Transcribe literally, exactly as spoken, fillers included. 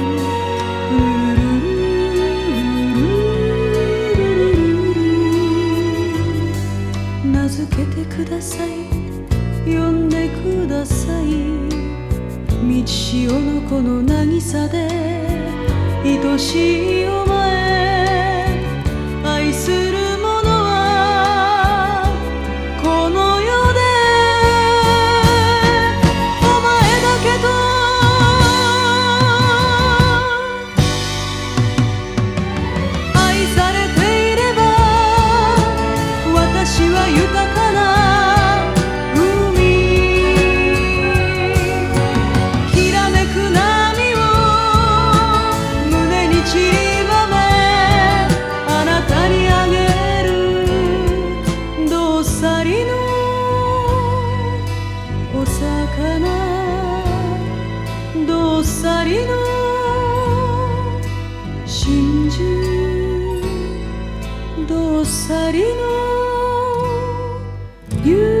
名付けてください、呼んでください。満ち潮のこの渚で愛しいお前、愛する者はこの世でお前だけと。愛されていれば私は豊かなお魚、どっさりの真珠、どっさりの夢。